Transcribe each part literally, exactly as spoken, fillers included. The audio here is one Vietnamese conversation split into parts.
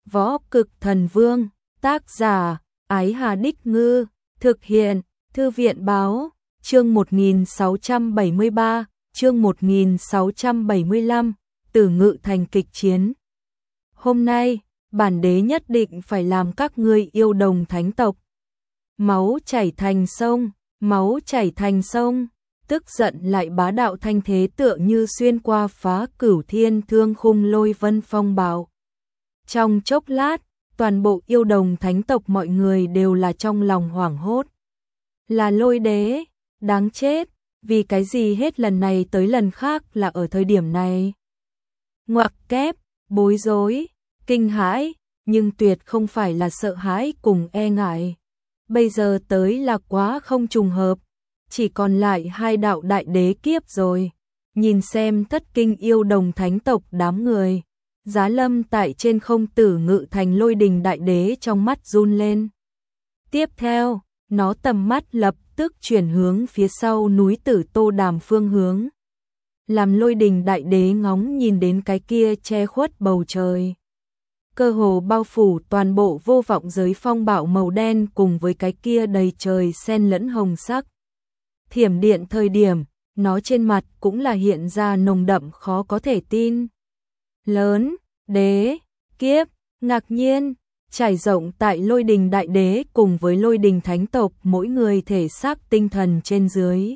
Võ Cực Thần Vương, tác giả, Ái Hà Đích Ngư, thực hiện, Thư viện Báo, chương một nghìn sáu trăm bảy mươi ba, chương một nghìn sáu trăm bảy mươi lăm, Tử Ngự Thành kịch chiến. Hôm nay, bản đế nhất định phải làm các ngươi yêu đồng thánh tộc. Máu chảy thành sông, máu chảy thành sông, tức giận lại bá đạo thanh thế tựa như xuyên qua phá cửu thiên thương khung lôi vân phong bạo. Trong chốc lát, toàn bộ yêu đồng thánh tộc mọi người đều là trong lòng hoảng hốt. Là Lôi đế, đáng chết, vì cái gì hết lần này tới lần khác là ở thời điểm này. Ngoặc kép, bối rối, kinh hãi, nhưng tuyệt không phải là sợ hãi cùng e ngại. Bây giờ tới là quá không trùng hợp, chỉ còn lại hai đạo đại đế kiếp rồi. Nhìn xem thất kinh yêu đồng thánh tộc đám người. Giá lâm tại trên không Tử Ngự Thành Lôi Đình đại đế trong mắt run lên. Tiếp theo, nó tầm mắt lập tức chuyển hướng phía sau núi Tử Tô Đàm phương hướng. Làm Lôi Đình đại đế ngóng nhìn đến cái kia che khuất bầu trời. Cơ hồ bao phủ toàn bộ vô vọng giới phong bạo màu đen cùng với cái kia đầy trời xen lẫn hồng sắc. Thiểm điện thời điểm, nó trên mặt cũng là hiện ra nồng đậm khó có thể tin. Lớn, đế, kiếp, ngạc nhiên, trải rộng tại Lôi Đình đại đế cùng với Lôi Đình thánh tộc mỗi người thể xác tinh thần trên dưới.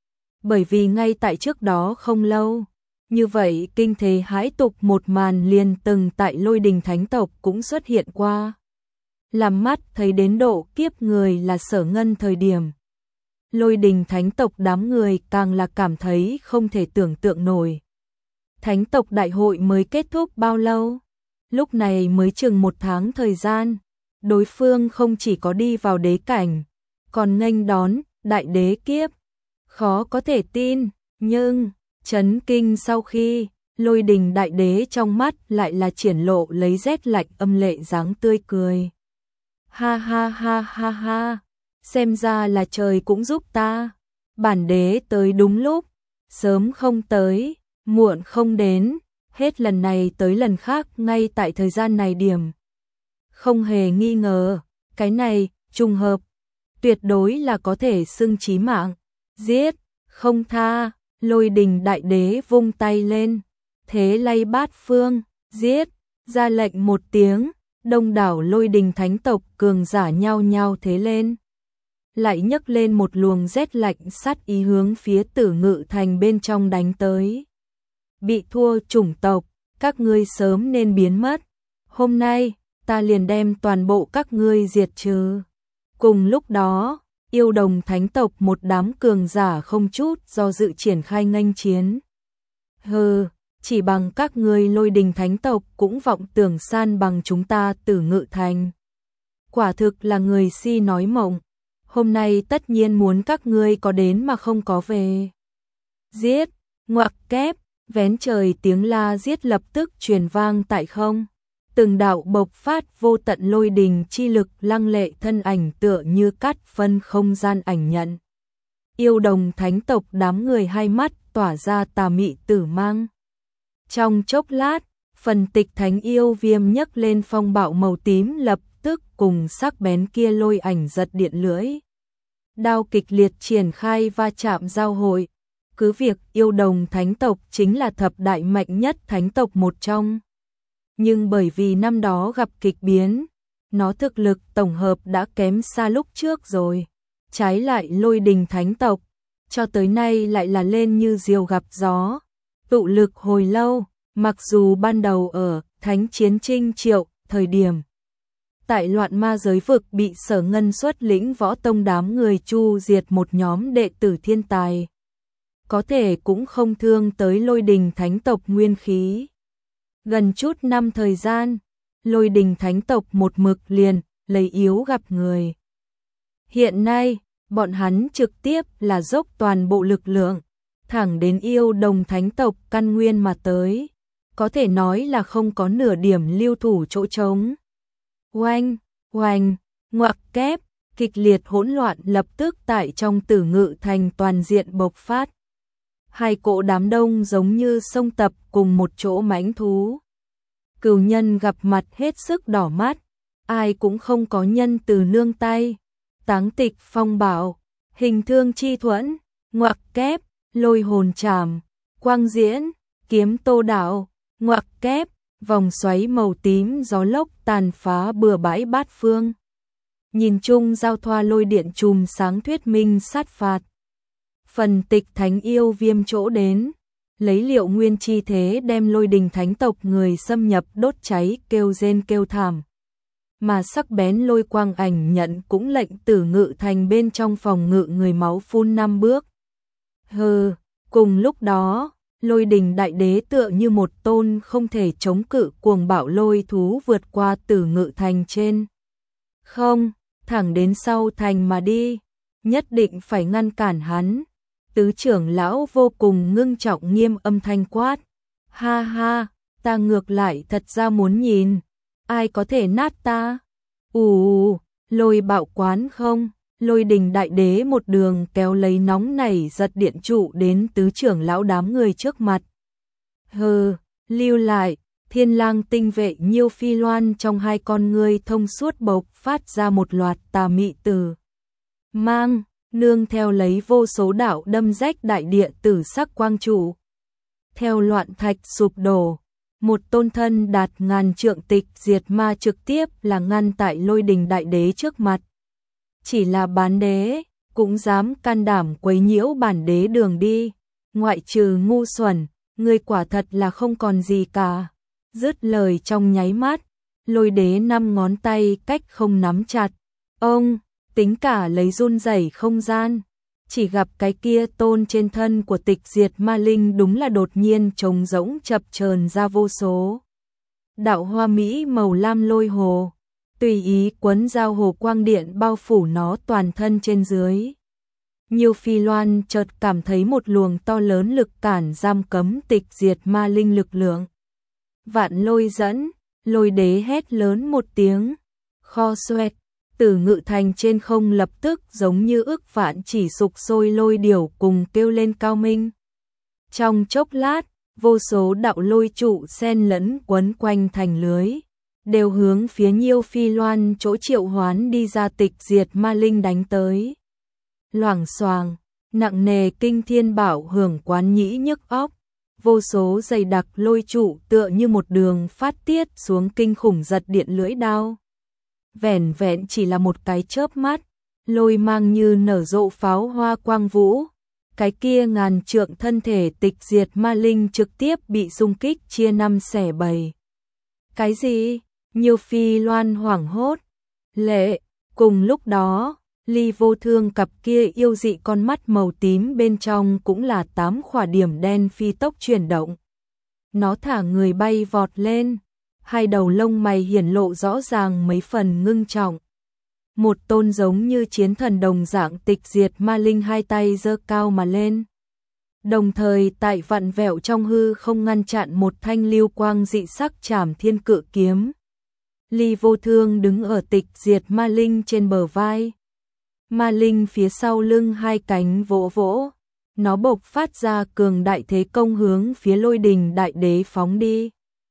Bởi vì ngay tại trước đó không lâu, như vậy kinh thế hãi tục một màn liền từng tại Lôi Đình thánh tộc cũng xuất hiện qua. Làm mắt thấy đến độ kiếp người là Sở Ngân thời điểm. Lôi Đình thánh tộc đám người càng là cảm thấy không thể tưởng tượng nổi. Thánh tộc đại hội mới kết thúc bao lâu? Lúc này mới chừng một tháng thời gian. Đối phương không chỉ có đi vào đế cảnh, còn nghênh đón đại đế kiếp. Khó có thể tin, nhưng chấn kinh sau khi Lôi Đình đại đế trong mắt lại là triển lộ lấy rét lạnh âm lệ dáng tươi cười. Ha ha ha ha ha, xem ra là trời cũng giúp ta. Bản đế tới đúng lúc, sớm không tới, muộn không đến, hết lần này tới lần khác ngay tại thời gian này điểm. Không hề nghi ngờ, cái này, trùng hợp, tuyệt đối là có thể xưng chí mạng. Giết, không tha, Lôi Đình đại đế vung tay lên, thế lay bát phương, giết, ra lệnh một tiếng, đông đảo Lôi Đình thánh tộc cường giả nhau nhau thế lên. Lại nhấc lên một luồng rét lạnh sát ý hướng phía Tử Ngự Thành bên trong đánh tới. Bị thua chủng tộc, các ngươi sớm nên biến mất. Hôm nay, ta liền đem toàn bộ các ngươi diệt trừ. Cùng lúc đó, yêu đồng thánh tộc một đám cường giả không chút do dự triển khai nghênh chiến. Hừ, chỉ bằng các ngươi Lôi Đình thánh tộc cũng vọng tưởng san bằng chúng ta Tử Ngự Thành. Quả thực là người si nói mộng. Hôm nay tất nhiên muốn các ngươi có đến mà không có về. Giết, ngoặc kép, vén trời tiếng la giết lập tức truyền vang tại không. Từng đạo bộc phát vô tận lôi đình chi lực lăng lệ thân ảnh tựa như cắt phân không gian ảnh nhận. Yêu đồng thánh tộc đám người hai mắt tỏa ra tà mị tử mang. Trong chốc lát, phần tịch thánh yêu viêm nhấc lên phong bạo màu tím lập tức cùng sắc bén kia lôi ảnh giật điện lưỡi. Đao kịch liệt triển khai va chạm giao hội. Cứ việc yêu đồng thánh tộc chính là thập đại mạnh nhất thánh tộc một trong. Nhưng bởi vì năm đó gặp kịch biến, nó thực lực tổng hợp đã kém xa lúc trước rồi. Trái lại Lôi Đình thánh tộc, cho tới nay lại là lên như diều gặp gió. Tụ lực hồi lâu, mặc dù ban đầu ở Thánh Chiến Trinh Triệu, thời điểm tại loạn ma giới vực bị Sở Ngân xuất lĩnh võ tông đám người chu diệt một nhóm đệ tử thiên tài. Có thể cũng không thương tới Lôi Đình thánh tộc nguyên khí. Gần chút năm thời gian, Lôi Đình thánh tộc một mực liền, lấy yếu gặp người. Hiện nay, bọn hắn trực tiếp là dốc toàn bộ lực lượng, thẳng đến yêu đồng thánh tộc căn nguyên mà tới. Có thể nói là không có nửa điểm lưu thủ chỗ trống. Oanh, oanh, ngoặc kép, kịch liệt hỗn loạn lập tức tại trong Tử Ngự Thành toàn diện bộc phát. Hai cỗ đám đông giống như sông tập cùng một chỗ mãnh thú. Cửu nhân gặp mặt hết sức đỏ mắt, ai cũng không có nhân từ nương tay. Táng tịch phong bảo, hình thương chi thuẫn, ngoặc kép, lôi hồn trảm, quang diễn, kiếm tô đạo, ngoặc kép, vòng xoáy màu tím gió lốc tàn phá bừa bãi bát phương. Nhìn chung giao thoa lôi điện chùm sáng thuyết minh sát phạt. Phần tịch thánh yêu viêm chỗ đến, lấy liệu nguyên chi thế đem lôi đình thánh tộc người xâm nhập đốt cháy kêu rên kêu thảm. Mà sắc bén lôi quang ảnh nhận cũng lệnh tử ngự thành bên trong phòng ngự người máu phun năm bước. Hừ, cùng lúc đó, lôi đình đại đế tựa như một tôn không thể chống cự cuồng bạo lôi thú vượt qua tử ngự thành trên. Không, thẳng đến sau thành mà đi, nhất định phải ngăn cản hắn. Tứ trưởng lão vô cùng ngưng trọng nghiêm âm thanh quát. Ha ha, ta ngược lại thật ra muốn nhìn, ai có thể nát ta? Ù, lôi bạo quán không? Lôi đình đại đế một đường kéo lấy nóng nảy giật điện trụ đến tứ trưởng lão đám người trước mặt. Hừ, lưu lại, thiên lang tinh vệ Nhiêu Phi Loan trong hai con ngươi thông suốt bộc phát ra một loạt tà mị từ. Mang, nương theo lấy vô số đạo đâm rách đại địa tử sắc quang trụ. Theo loạn thạch sụp đổ, một tôn thân đạt ngàn trượng tịch diệt ma trực tiếp là ngăn tại lôi đình đại đế trước mặt. Chỉ là bán đế, cũng dám can đảm quấy nhiễu bản đế đường đi, ngoại trừ ngu xuẩn, người quả thật là không còn gì cả. Dứt lời trong nháy mắt, lôi đế năm ngón tay cách không nắm chặt. Ông, tính cả lấy run rẩy không gian, chỉ gặp cái kia tôn trên thân của tịch diệt ma linh đúng là đột nhiên trống rỗng chập chờn ra vô số. Đạo hoa mỹ màu lam lôi hồ, tùy ý quấn giao hồ quang điện bao phủ nó toàn thân trên dưới. Nhiêu Phi Loan chợt cảm thấy một luồng to lớn lực cản giam cấm tịch diệt ma linh lực lượng. Vạn lôi dẫn, lôi đế hét lớn một tiếng, kho xoẹt, tử ngự thành trên không lập tức giống như ức vạn chỉ sục sôi lôi điểu cùng kêu lên cao minh. Trong chốc lát, vô số đạo lôi trụ xen lẫn quấn quanh thành lưới, đều hướng phía Nhiêu Phi Loan chỗ triệu hoán đi ra tịch diệt ma linh đánh tới. Loảng xoàng, nặng nề kinh thiên bảo hưởng quán nhĩ nhức óc, vô số dày đặc lôi trụ tựa như một đường phát tiết xuống kinh khủng giật điện lưỡi đao. Vẻn vẹn chỉ là một cái chớp mắt, lôi mang như nở rộ pháo hoa quang vũ, cái kia ngàn trượng thân thể tịch diệt ma linh trực tiếp bị xung kích chia năm xẻ bảy. Cái gì? Nhiêu Phi Loan hoảng hốt. Lệ, cùng lúc đó, Ly Vô Thương cặp kia yêu dị con mắt màu tím bên trong cũng là tám khỏa điểm đen phi tốc chuyển động. Nó thả người bay vọt lên, hai đầu lông mày hiển lộ rõ ràng mấy phần ngưng trọng. Một tôn giống như chiến thần đồng dạng tịch diệt ma linh hai tay giơ cao mà lên. Đồng thời tại vặn vẹo trong hư không ngăn chặn một thanh lưu quang dị sắc trảm thiên cự kiếm. Ly Vô Thương đứng ở tịch diệt ma linh trên bờ vai. Ma linh phía sau lưng hai cánh vỗ vỗ, nó bộc phát ra cường đại thế công hướng phía lôi đình đại đế phóng đi.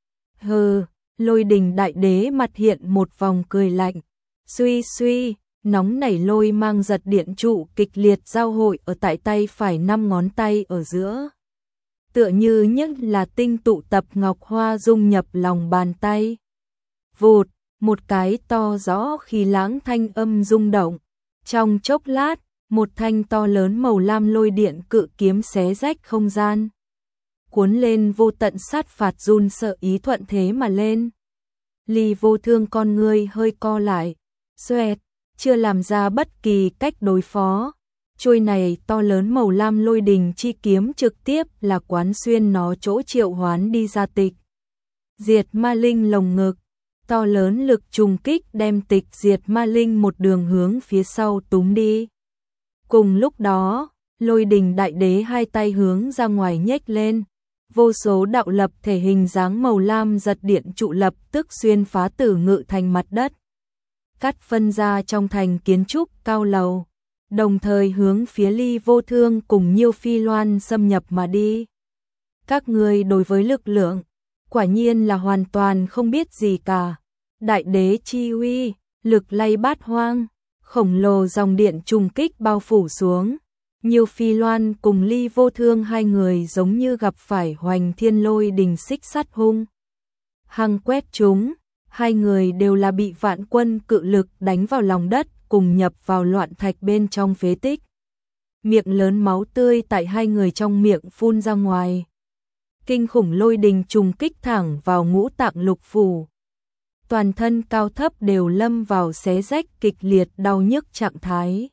Hừ, lôi đình đại đế mặt hiện một vòng cười lạnh, suy suy, nóng nảy lôi mang giật điện trụ kịch liệt giao hội ở tại tay phải năm ngón tay ở giữa. Tựa như nhất là tinh tụ tập ngọc hoa dung nhập lòng bàn tay. Vụt, một cái to rõ khí lãng thanh âm rung động. Trong chốc lát, một thanh to lớn màu lam lôi điện cự kiếm xé rách không gian. Cuốn lên vô tận sát phạt run sợ ý thuận thế mà lên. Ly Vô Thương con ngươi hơi co lại, xoẹt, chưa làm ra bất kỳ cách đối phó. Chuôi này to lớn màu lam lôi đình chi kiếm trực tiếp là quán xuyên nó chỗ triệu hoán đi ra tịch diệt ma linh lồng ngực. To lớn lực trùng kích đem tịch diệt ma linh một đường hướng phía sau túm đi. Cùng lúc đó, lôi đình đại đế hai tay hướng ra ngoài nhếch lên. Vô số đạo lập thể hình dáng màu lam giật điện trụ lập tức xuyên phá tử ngự thành mặt đất. Cắt phân ra trong thành kiến trúc cao lầu. Đồng thời hướng phía Ly Vô Thương cùng Nhiêu Phi Loan xâm nhập mà đi. Các người đối với lực lượng quả nhiên là hoàn toàn không biết gì cả. Đại đế chi uy, lực lay bát hoang, khổng lồ dòng điện trùng kích bao phủ xuống. Nhiều Phi Loan cùng Ly Vô Thương hai người giống như gặp phải Hoành Thiên Lôi Đình xích sắt hung hăng quét chúng, hai người đều là bị vạn quân cự lực đánh vào lòng đất, cùng nhập vào loạn thạch bên trong phế tích. Miệng lớn máu tươi tại hai người trong miệng phun ra ngoài. Kinh khủng lôi đình trùng kích thẳng vào ngũ tạng lục phủ. Toàn thân cao thấp đều lâm vào xé rách kịch liệt đau nhức trạng thái.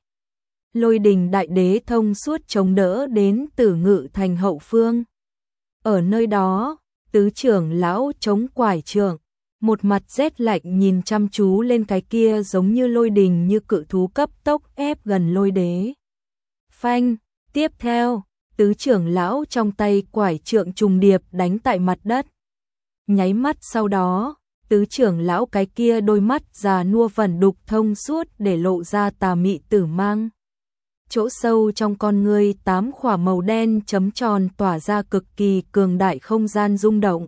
Lôi đình đại đế thông suốt chống đỡ đến Tử Ngự thành hậu phương. Ở nơi đó, tứ trưởng lão chống quải trượng, một mặt rét lạnh nhìn chăm chú lên cái kia giống như lôi đình như cự thú cấp tốc ép gần lôi đế. Phanh, tiếp theo, tứ trưởng lão trong tay quải trượng trùng điệp đánh tại mặt đất. Nháy mắt sau đó, tứ trưởng lão cái kia đôi mắt già nua vẩn đục thông suốt để lộ ra tà mị tử mang. Chỗ sâu trong con ngươi tám khỏa màu đen chấm tròn tỏa ra cực kỳ cường đại không gian rung động.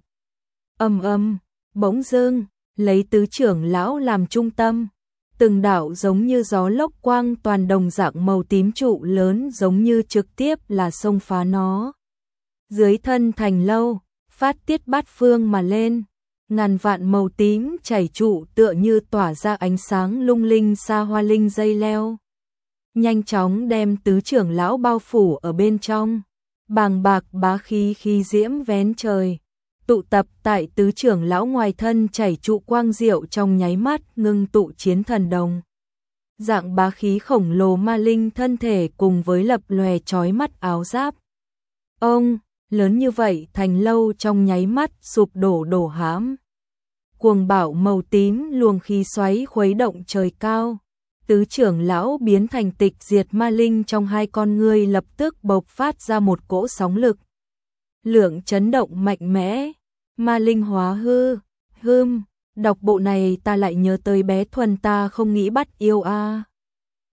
Âm âm, bỗng dưng, lấy tứ trưởng lão làm trung tâm, từng đạo giống như gió lốc quang toàn đồng dạng màu tím trụ lớn giống như trực tiếp là xông phá nó. Dưới thân thành lâu, phát tiết bát phương mà lên, ngàn vạn màu tím chảy trụ tựa như tỏa ra ánh sáng lung linh xa hoa linh dây leo. Nhanh chóng đem tứ trưởng lão bao phủ ở bên trong, bàng bạc bá khí khí diễm vén trời, tụ tập tại tứ trưởng lão ngoài thân chảy trụ quang diệu trong nháy mắt ngưng tụ chiến thần đồng. Dạng bá khí khổng lồ ma linh thân thể cùng với lập lòe chói mắt áo giáp. Ông, lớn như vậy thành lâu trong nháy mắt sụp đổ đổ hãm. Cuồng bạo màu tím luồng khí xoáy khuấy động trời cao. Tứ trưởng lão biến thành tịch diệt ma linh trong hai con ngươi lập tức bộc phát ra một cỗ sóng lực. Lượng chấn động mạnh mẽ, ma linh hóa hư, hưm, đọc bộ này ta lại nhớ tới bé Thuần ta không nghĩ bắt yêu a. À.